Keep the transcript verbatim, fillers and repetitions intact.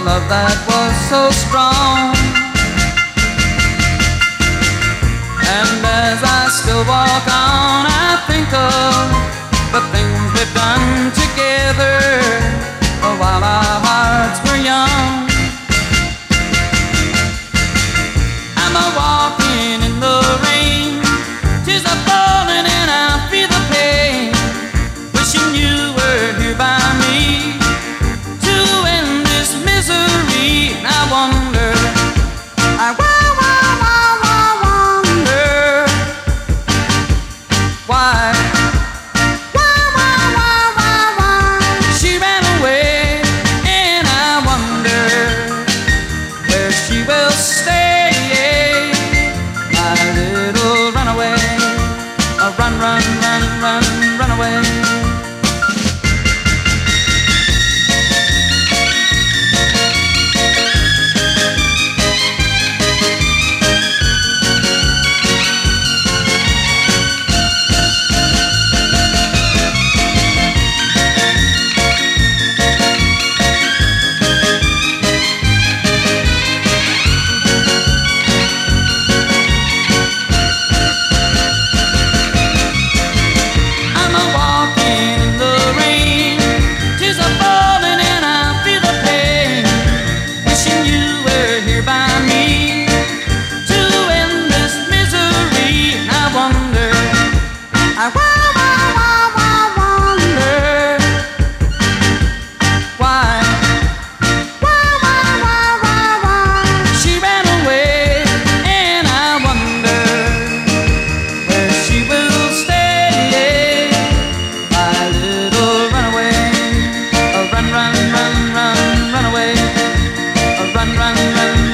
love that was so strong. And as I still walk on, I think of the things we've done together while our hearts were young. I'm a walking in the rain, tears are falling and I feel the pain, wishing you were here by me to end this misery. And I wonder, I wonder why, why, why, why, why, why she ran away, and I wonder where she will stay. My little runaway, a run, run, run, run, run away. I wonder why, why, why, why, why, why she ran away, and I wonder where she will stay. My little runaway, a run, run, run, run, run away, a run, run, run.